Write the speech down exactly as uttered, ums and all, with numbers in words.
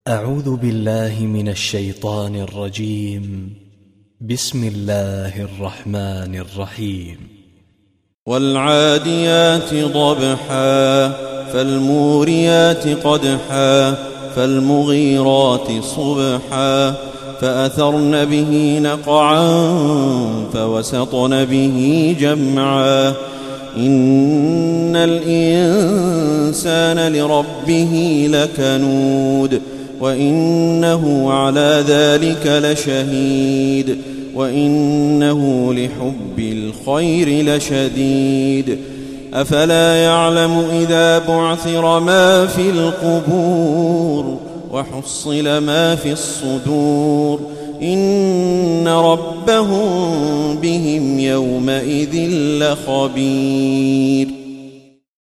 أعوذ بالله من الشيطان الرجيم. بسم الله الرحمن الرحيم. والعاديات ضبحا فالموريات قدحا فالمغيرات صبحا فأثرن به نقعا فوسطن به جمعا إن الإنسان لربه لكنود وإنه على ذلك لشهيد وإنه لحب الخير لشديد أفلا يعلم إذا بعثر ما في القبور وحصل ما في الصدور إن ربهم بهم يومئذ لخبير.